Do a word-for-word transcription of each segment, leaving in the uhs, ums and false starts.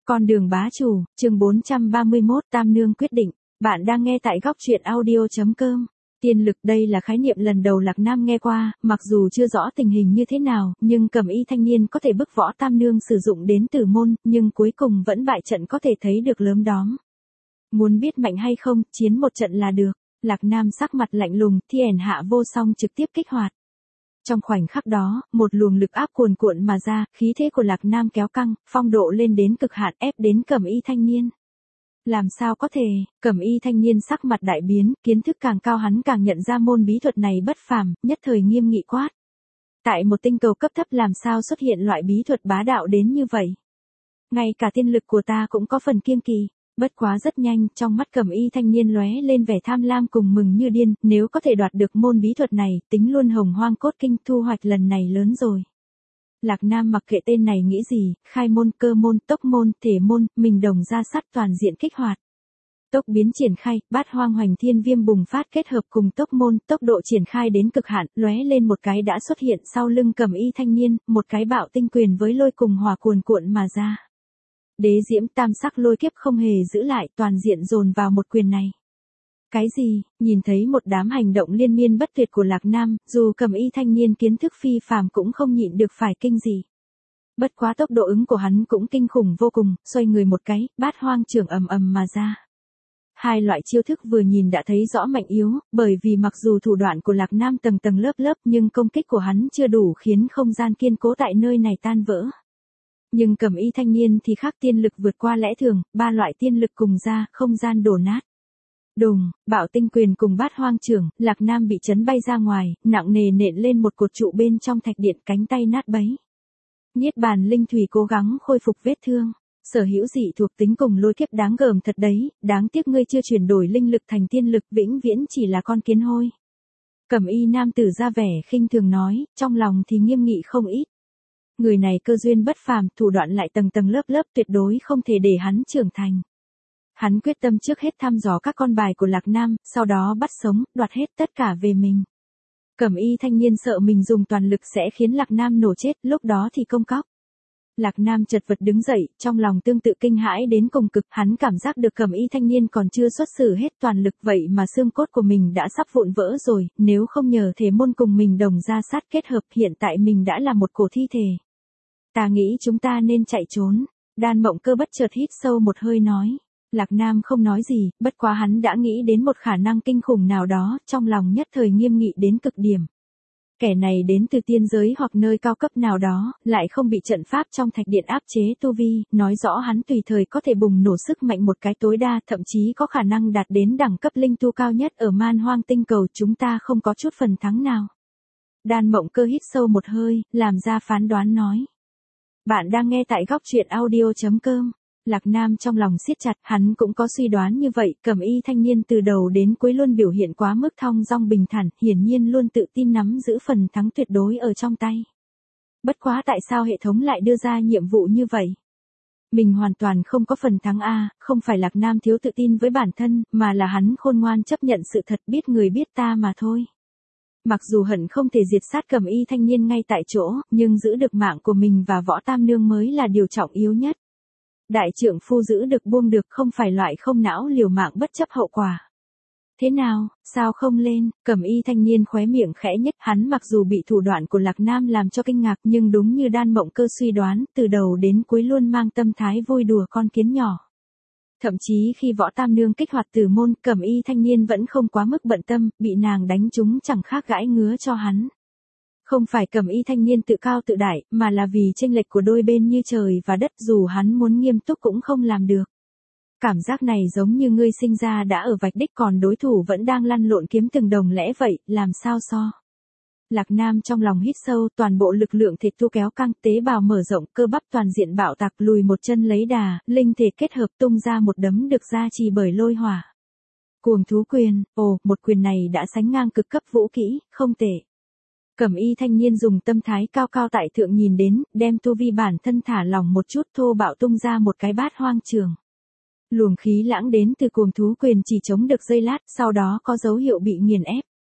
Con đường bá chủ, chương bốn trăm ba mươi mốt, Tam Nương quyết định. Bạn đang nghe tại góc truyện audio.com. Tiên lực đây là khái niệm lần đầu Lạc Nam nghe qua, mặc dù chưa rõ tình hình như thế nào, nhưng Cẩm Y thanh niên có thể bức võ Tam Nương sử dụng đến tử môn, nhưng cuối cùng vẫn bại trận có thể thấy được lớm đóm. Muốn biết mạnh hay không, chiến một trận là được. Lạc Nam sắc mặt lạnh lùng, thi ẻn hạ vô song trực tiếp kích hoạt. Trong khoảnh khắc đó, một luồng lực áp cuồn cuộn mà ra, khí thế của Lạc Nam kéo căng, phong độ lên đến cực hạn ép đến Cẩm Y thanh niên. Làm sao có thể, Cẩm Y thanh niên sắc mặt đại biến, kiến thức càng cao hắn càng nhận ra môn bí thuật này bất phàm, nhất thời nghiêm nghị quát. Tại một tinh cầu cấp thấp làm sao xuất hiện loại bí thuật bá đạo đến như vậy? Ngay cả tiên lực của ta cũng có phần kiêng kỳ. Bất quá rất nhanh, trong mắt Cẩm Y thanh niên lóe lên vẻ tham lam cùng mừng như điên, nếu có thể đoạt được môn bí thuật này, tính luôn hồng hoang cốt kinh thu hoạch lần này lớn rồi. Lạc Nam mặc kệ tên này nghĩ gì, khai môn, cơ môn, tốc môn, thể môn, mình đồng ra sắt toàn diện kích hoạt. Tốc biến triển khai, bát hoang hoành thiên viêm bùng phát kết hợp cùng tốc môn, tốc độ triển khai đến cực hạn, lóe lên một cái đã xuất hiện sau lưng Cẩm Y thanh niên, một cái bạo tinh quyền với lôi cùng hỏa cuồn cuộn mà ra. Đế diễm tam sắc lôi kiếp không hề giữ lại, toàn diện dồn vào một quyền này. Cái gì? Nhìn thấy một đám hành động liên miên bất tuyệt của Lạc Nam, dù Cẩm Y thanh niên kiến thức phi phàm cũng không nhịn được phải kinh dị. Bất quá tốc độ ứng của hắn cũng kinh khủng vô cùng, xoay người một cái, bát hoang trưởng ầm ầm mà ra. Hai loại chiêu thức vừa nhìn đã thấy rõ mạnh yếu, bởi vì mặc dù thủ đoạn của Lạc Nam tầng tầng lớp lớp nhưng công kích của hắn chưa đủ khiến không gian kiên cố tại nơi này tan vỡ. Nhưng Cẩm Y thanh niên thì khác, tiên lực vượt qua lẽ thường, ba loại tiên lực cùng ra, không gian đổ nát. Đùng, bạo tinh quyền cùng bát hoang trưởng, Lạc Nam bị chấn bay ra ngoài, nặng nề nện lên một cột trụ bên trong thạch điện, cánh tay nát bấy. Niết bàn linh thủy cố gắng khôi phục vết thương. Sở hữu dị thuộc tính cùng lôi kiếp đáng gờm thật đấy, đáng tiếc ngươi chưa chuyển đổi linh lực thành tiên lực, vĩnh viễn chỉ là con kiến hôi. Cẩm Y nam tử ra vẻ khinh thường nói, trong lòng thì nghiêm nghị không ít. Người này cơ duyên bất phàm, thủ đoạn lại tầng tầng lớp lớp, tuyệt đối không thể để hắn trưởng thành. Hắn quyết tâm trước hết thăm dò các con bài của Lạc Nam, sau đó bắt sống, đoạt hết tất cả về mình. Cẩm Y thanh niên sợ mình dùng toàn lực sẽ khiến Lạc Nam nổ chết, lúc đó thì công cóc. Lạc Nam chật vật đứng dậy, trong lòng tương tự kinh hãi đến cùng cực, hắn cảm giác được Cẩm Y thanh niên còn chưa xuất xử hết toàn lực vậy mà xương cốt của mình đã sắp vụn vỡ rồi, nếu không nhờ thể môn cùng mình đồng ra sát kết hợp hiện tại mình đã là một cổ thi thể. Ta nghĩ chúng ta nên chạy trốn. Đan Mộng Cơ bất chợt hít sâu một hơi nói. Lạc Nam không nói gì, bất quá hắn đã nghĩ đến một khả năng kinh khủng nào đó, trong lòng nhất thời nghiêm nghị đến cực điểm. Kẻ này đến từ tiên giới hoặc nơi cao cấp nào đó, lại không bị trận pháp trong thạch điện áp chế tu vi, nói rõ hắn tùy thời có thể bùng nổ sức mạnh một cái tối đa, thậm chí có khả năng đạt đến đẳng cấp linh tu cao nhất ở Man Hoang tinh cầu, chúng ta không có chút phần thắng nào. Đan Mộng Cơ hít sâu một hơi, làm ra phán đoán nói. Bạn đang nghe tại góc truyện audio.com. Lạc Nam trong lòng siết chặt, hắn cũng có suy đoán như vậy, Cẩm Y thanh niên từ đầu đến cuối luôn biểu hiện quá mức thong dong bình thản, hiển nhiên luôn tự tin nắm giữ phần thắng tuyệt đối ở trong tay. Bất quá tại sao hệ thống lại đưa ra nhiệm vụ như vậy? Mình hoàn toàn không có phần thắng a, không phải Lạc Nam thiếu tự tin với bản thân, mà là hắn khôn ngoan chấp nhận sự thật, biết người biết ta mà thôi. Mặc dù hận không thể diệt sát Cẩm Y thanh niên ngay tại chỗ, nhưng giữ được mạng của mình và võ Tam Nương mới là điều trọng yếu nhất. Đại trượng phu giữ được buông được, không phải loại không não liều mạng bất chấp hậu quả. Thế nào, sao không lên? Cẩm Y thanh niên khóe miệng khẽ nhếch, hắn mặc dù bị thủ đoạn của Lạc Nam làm cho kinh ngạc, nhưng đúng như Đan Mộng Cơ suy đoán, từ đầu đến cuối luôn mang tâm thái vui đùa con kiến nhỏ. Thậm chí khi võ Tam Nương kích hoạt tử môn, Cẩm Y thanh niên vẫn không quá mức bận tâm, bị nàng đánh trúng chẳng khác gãi ngứa cho hắn. Không phải Cẩm Y thanh niên tự cao tự đại, mà là vì chênh lệch của đôi bên như trời và đất, dù hắn muốn nghiêm túc cũng không làm được. Cảm giác này giống như ngươi sinh ra đã ở vạch đích còn đối thủ vẫn đang lăn lộn kiếm từng đồng lẽ vậy, làm sao so. Lạc Nam trong lòng hít sâu, toàn bộ lực lượng thịt tu kéo căng, tế bào mở rộng, cơ bắp toàn diện bạo tạc, lùi một chân lấy đà, linh thể kết hợp tung ra một đấm được gia trì bởi lôi hỏa. Cuồng thú quyền, ồ, một quyền này đã sánh ngang cực cấp vũ kỹ, không tệ. Cẩm Y thanh niên dùng tâm thái cao cao tại thượng nhìn đến, đem tu vi bản thân thả lỏng một chút, thô bạo tung ra một cái bát hoang trường. Luồng khí lãng đến từ cuồng thú quyền chỉ chống được giây lát, sau đó có dấu hiệu bị nghiền ép.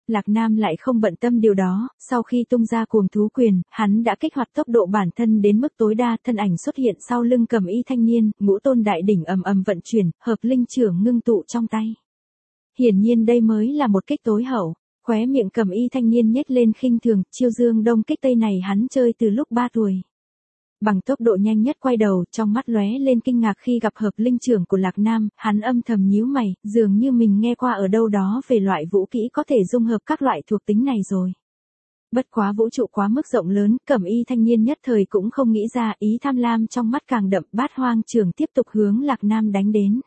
Lạc Nam lại không bận tâm điều đó, sau khi tung ra cuồng thú quyền, hắn đã kích hoạt tốc độ bản thân đến mức tối đa, thân ảnh xuất hiện sau lưng Cẩm Y thanh niên, ngũ tôn đại đỉnh ầm ầm vận chuyển, hợp linh chưởng ngưng tụ trong tay. Hiển nhiên đây mới là một kích tối hậu, khóe miệng Cẩm Y thanh niên nhếch lên khinh thường, chiêu dương đông kích tây này hắn chơi từ lúc ba tuổi. Bằng tốc độ nhanh nhất quay đầu, trong mắt lóe lên kinh ngạc khi gặp hợp linh trưởng của Lạc Nam, hắn âm thầm nhíu mày, dường như mình nghe qua ở đâu đó về loại vũ kỹ có thể dung hợp các loại thuộc tính này rồi. Bất quá vũ trụ quá mức rộng lớn, Cẩm Y thanh niên nhất thời cũng không nghĩ ra, ý tham lam trong mắt càng đậm, bát hoang trưởng tiếp tục hướng Lạc Nam đánh đến.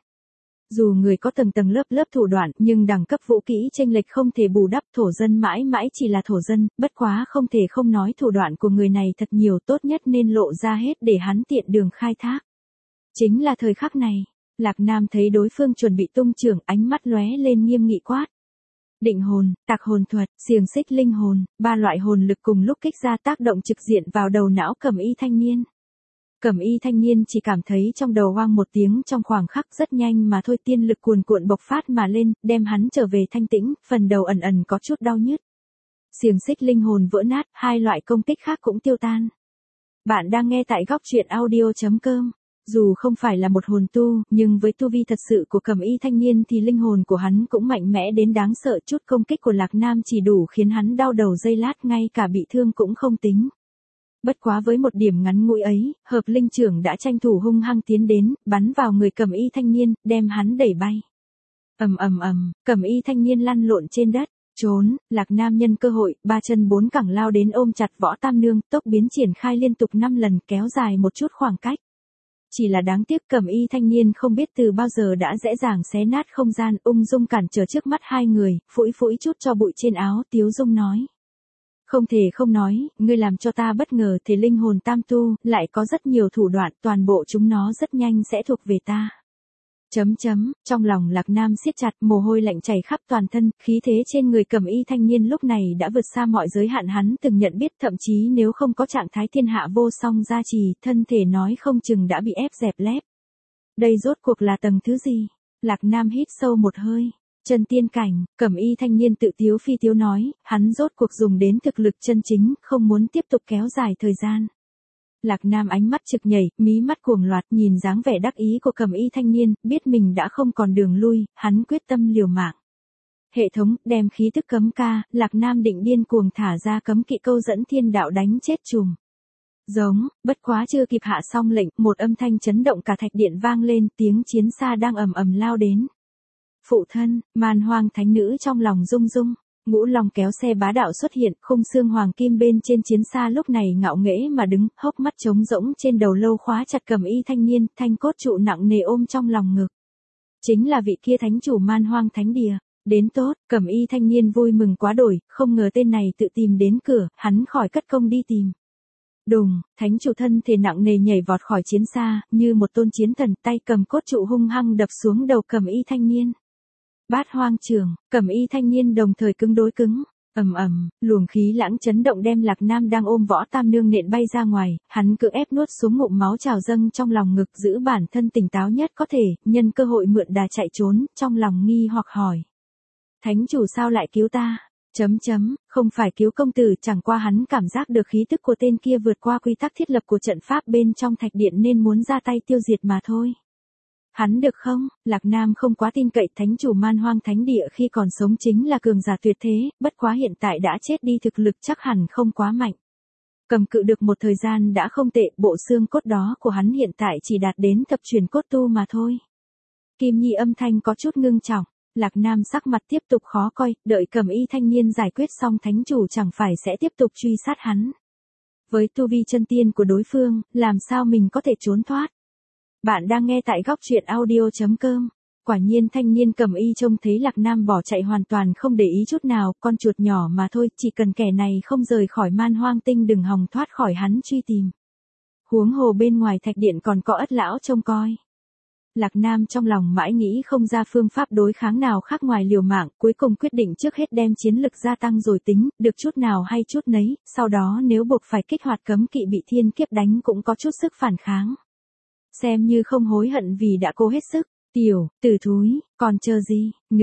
Dù người có tầng tầng lớp lớp thủ đoạn, nhưng đẳng cấp vũ kỹ chênh lệch không thể bù đắp, thổ dân mãi mãi chỉ là thổ dân, bất quá không thể không nói thủ đoạn của người này thật nhiều, tốt nhất nên lộ ra hết để hắn tiện đường khai thác. Chính là thời khắc này, Lạc Nam thấy đối phương chuẩn bị tung chưởng, ánh mắt lóe lên nghiêm nghị quát. Định hồn, tạc hồn thuật, xiềng xích linh hồn, ba loại hồn lực cùng lúc kích ra tác động trực diện vào đầu não Cẩm Y thanh niên. Cẩm Y thanh niên chỉ cảm thấy trong đầu hoang một tiếng, trong khoảng khắc rất nhanh mà thôi, tiên lực cuồn cuộn bộc phát mà lên, đem hắn trở về thanh tĩnh, phần đầu ẩn ẩn có chút đau nhức. Xiềng xích linh hồn vỡ nát, hai loại công kích khác cũng tiêu tan. Bạn đang nghe tại góc truyện audio chấm com. Dù không phải là một hồn tu, nhưng với tu vi thật sự của Cẩm Y thanh niên thì linh hồn của hắn cũng mạnh mẽ đến đáng sợ, chút công kích của Lạc Nam chỉ đủ khiến hắn đau đầu giây lát, ngay cả bị thương cũng không tính. Bất quá với một điểm ngắn ngủi ấy, hợp linh trưởng đã tranh thủ hung hăng tiến đến, bắn vào người Cẩm Y thanh niên, đem hắn đẩy bay. Ầm ầm ầm, Cẩm Y thanh niên lăn lộn trên đất, trốn, Lạc Nam nhân cơ hội, ba chân bốn cẳng lao đến ôm chặt Võ Tam Nương, tốc biến triển khai liên tục năm lần, kéo dài một chút khoảng cách. Chỉ là đáng tiếc Cẩm Y thanh niên không biết từ bao giờ đã dễ dàng xé nát không gian, ung dung cản trở trước mắt hai người, phủi phủi chút cho bụi trên áo, tiếu dung nói. Không thể không nói, ngươi làm cho ta bất ngờ, thể linh hồn tam tu, lại có rất nhiều thủ đoạn, toàn bộ chúng nó rất nhanh sẽ thuộc về ta. Chấm chấm, trong lòng Lạc Nam siết chặt, mồ hôi lạnh chảy khắp toàn thân, khí thế trên người Cẩm Y thanh niên lúc này đã vượt xa mọi giới hạn hắn từng nhận biết, thậm chí nếu không có trạng thái thiên hạ vô song gia trì, thân thể nói không chừng đã bị ép dẹp lép. Đây rốt cuộc là tầng thứ gì? Lạc Nam hít sâu một hơi. Chân tiên cảnh, Cẩm Y thanh niên tự tiếu phi tiếu nói, hắn rốt cuộc dùng đến thực lực chân chính, không muốn tiếp tục kéo dài thời gian. Lạc Nam ánh mắt trực nhảy, mí mắt cuồng loạt, nhìn dáng vẻ đắc ý của Cẩm Y thanh niên, biết mình đã không còn đường lui, hắn quyết tâm liều mạng. Hệ thống, đem khí tức cấm ca, Lạc Nam định điên cuồng thả ra cấm kỵ câu dẫn thiên đạo đánh chết trùm. Giống, bất quá chưa kịp hạ xong lệnh, một âm thanh chấn động cả thạch điện vang lên, tiếng chiến xa đang ầm ầm lao đến. Phụ thân, Man Hoang thánh nữ trong lòng rung rung, ngũ long kéo xe bá đạo xuất hiện, khung xương hoàng kim bên trên chiến xa lúc này ngạo nghễ mà đứng, hốc mắt trống rỗng trên đầu lâu khóa chặt Cẩm Y thanh niên, thanh cốt trụ nặng nề ôm trong lòng ngực. Chính là vị kia thánh chủ Man Hoang thánh địa. Đến tốt, Cẩm Y thanh niên vui mừng quá đổi, không ngờ tên này tự tìm đến cửa, hắn khỏi cất công đi tìm. Đùng, thánh chủ thân thể nặng nề nhảy vọt khỏi chiến xa, như một tôn chiến thần, tay cầm cốt trụ hung hăng đập xuống đầu Cẩm Y thanh niên. Bát hoang trường, Cẩm Y thanh niên đồng thời cứng đối cứng, ầm ầm, luồng khí lãng chấn động đem Lạc Nam đang ôm Võ Tam Nương nện bay ra ngoài, hắn cưỡng ép nuốt xuống ngụm máu trào dâng trong lòng ngực, giữ bản thân tỉnh táo nhất có thể, nhân cơ hội mượn đà chạy trốn, trong lòng nghi hoặc hỏi. Thánh chủ sao lại cứu ta? Chấm chấm, không phải cứu công tử, chẳng qua hắn cảm giác được khí tức của tên kia vượt qua quy tắc thiết lập của trận pháp bên trong thạch điện nên muốn ra tay tiêu diệt mà thôi. Hắn được không? Lạc Nam không quá tin cậy, thánh chủ Man Hoang thánh địa khi còn sống chính là cường giả tuyệt thế, bất quá hiện tại đã chết đi, thực lực chắc hẳn không quá mạnh. Cầm cự được một thời gian đã không tệ, bộ xương cốt đó của hắn hiện tại chỉ đạt đến thập truyền cốt tu mà thôi. Kim Nhi âm thanh có chút ngưng trọng, Lạc Nam sắc mặt tiếp tục khó coi, đợi Cẩm Y thanh niên giải quyết xong thánh chủ chẳng phải sẽ tiếp tục truy sát hắn. Với tu vi chân tiên của đối phương, làm sao mình có thể trốn thoát? Bạn đang nghe tại góc truyện audio chấm com. Quả nhiên thanh niên Cẩm Y trông thấy Lạc Nam bỏ chạy hoàn toàn không để ý chút nào, con chuột nhỏ mà thôi, chỉ cần kẻ này không rời khỏi Man Hoang tinh đừng hòng thoát khỏi hắn truy tìm. Huống hồ bên ngoài thạch điện còn có Ất lão trông coi. Lạc Nam trong lòng mãi nghĩ không ra phương pháp đối kháng nào khác ngoài liều mạng, cuối cùng quyết định trước hết đem chiến lực gia tăng rồi tính, được chút nào hay chút nấy, sau đó nếu buộc phải kích hoạt cấm kỵ bị thiên kiếp đánh cũng có chút sức phản kháng. Xem như không hối hận vì đã cố hết sức. Tiểu, tử thúi, còn chờ gì nữa,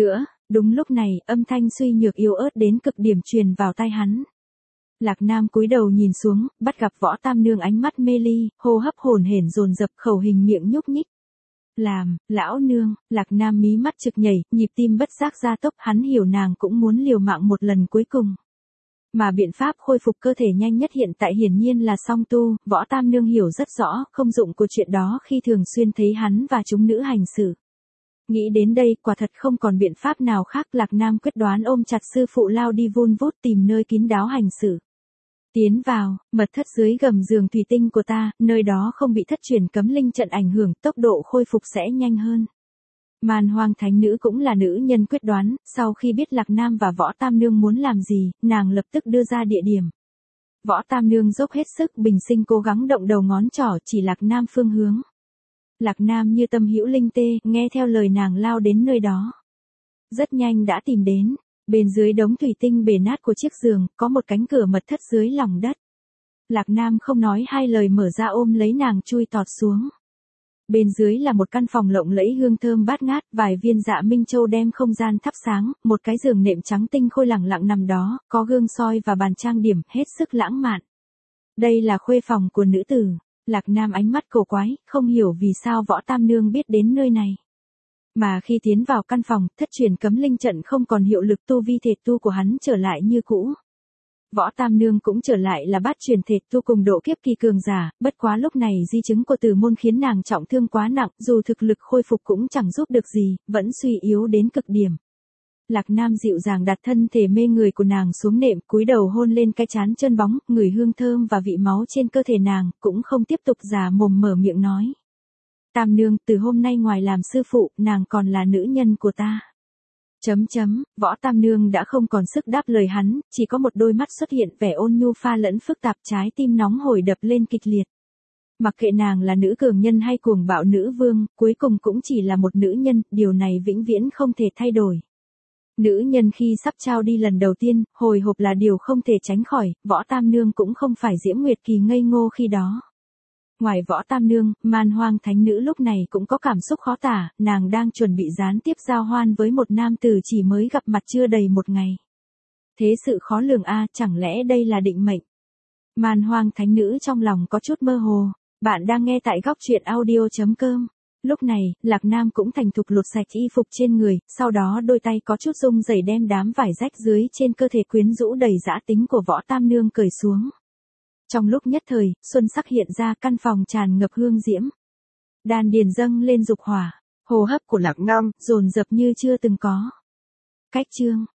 Đúng lúc này, âm thanh suy nhược yếu ớt đến cực điểm truyền vào tai hắn. Lạc Nam cúi đầu nhìn xuống, bắt gặp Võ Tam Nương ánh mắt mê ly, hô hấp hổn hển dồn dập, khẩu hình miệng nhúc nhích. Làm, lão nương, Lạc Nam mí mắt trực nhảy, nhịp tim bất giác gia tốc, hắn hiểu nàng cũng muốn liều mạng một lần cuối cùng. Mà biện pháp khôi phục cơ thể nhanh nhất hiện tại hiển nhiên là song tu, Võ Tam Nương hiểu rất rõ, không dụng của chuyện đó khi thường xuyên thấy hắn và chúng nữ hành xử. Nghĩ đến đây, quả thật không còn biện pháp nào khác, Lạc Nam quyết đoán ôm chặt sư phụ lao đi vun vút tìm nơi kín đáo hành xử. Tiến vào, mật thất dưới gầm giường thủy tinh của ta, nơi đó không bị thất truyền cấm linh trận ảnh hưởng, tốc độ khôi phục sẽ nhanh hơn. Man Hoang Thánh Nữ cũng là nữ nhân quyết đoán, sau khi biết Lạc Nam và Võ Tam Nương muốn làm gì, nàng lập tức đưa ra địa điểm. Võ Tam Nương dốc hết sức bình sinh cố gắng động đầu ngón trỏ chỉ Lạc Nam phương hướng. Lạc Nam như tâm hữu linh tê, nghe theo lời nàng lao đến nơi đó. Rất nhanh đã tìm đến, bên dưới đống thủy tinh bể nát của chiếc giường, có một cánh cửa mật thất dưới lòng đất. Lạc Nam không nói hai lời mở ra ôm lấy nàng chui tọt xuống. Bên dưới là một căn phòng lộng lẫy hương thơm bát ngát, vài viên dạ minh châu đem không gian thắp sáng, một cái giường nệm trắng tinh khôi lẳng lặng nằm đó, có gương soi và bàn trang điểm, hết sức lãng mạn. Đây là khuê phòng của nữ tử. Lạc Nam ánh mắt cổ quái, không hiểu vì sao Võ Tam Nương biết đến nơi này. Mà khi tiến vào căn phòng, thất truyền cấm linh trận không còn hiệu lực, tu vi thể tu của hắn trở lại như cũ. Võ Tam Nương cũng trở lại là bát truyền thể tu cùng độ kiếp kỳ cường giả, bất quá lúc này di chứng của Tử Môn khiến nàng trọng thương quá nặng, dù thực lực khôi phục cũng chẳng giúp được gì, vẫn suy yếu đến cực điểm. Lạc Nam dịu dàng đặt thân thể mê người của nàng xuống nệm, cúi đầu hôn lên cái trán trơn bóng, ngửi hương thơm và vị máu trên cơ thể nàng, cũng không tiếp tục già mồm mở miệng nói. Tam Nương, từ hôm nay ngoài làm sư phụ, nàng còn là nữ nhân của ta. Chấm chấm, Võ Tam Nương đã không còn sức đáp lời hắn, chỉ có một đôi mắt xuất hiện vẻ ôn nhu pha lẫn phức tạp, trái tim nóng hổi đập lên kịch liệt. Mặc kệ nàng là nữ cường nhân hay cuồng bạo nữ vương, cuối cùng cũng chỉ là một nữ nhân, điều này vĩnh viễn không thể thay đổi. Nữ nhân khi sắp trao đi lần đầu tiên, hồi hộp là điều không thể tránh khỏi, Võ Tam Nương cũng không phải Diễm Nguyệt Kỳ ngây ngô khi đó. Ngoài Võ Tam Nương, Man Hoang Thánh Nữ lúc này cũng có cảm xúc khó tả, nàng đang chuẩn bị gián tiếp giao hoan với một nam tử chỉ mới gặp mặt chưa đầy một ngày. Thế sự khó lường a, chẳng lẽ đây là định mệnh? Man Hoang Thánh Nữ trong lòng có chút mơ hồ. Bạn đang nghe tại góc truyện audio chấm com. Lúc này, Lạc Nam cũng thành thục lột sạch y phục trên người, sau đó đôi tay có chút rung rẩy đem đám vải rách dưới trên cơ thể quyến rũ đầy dã tính của Võ Tam Nương cởi xuống. Trong lúc nhất thời, xuân sắc hiện ra, căn phòng tràn ngập hương diễm. Đan điền dâng lên dục hỏa, hô hấp của Lạc Nam dồn dập như chưa từng có. Cách chương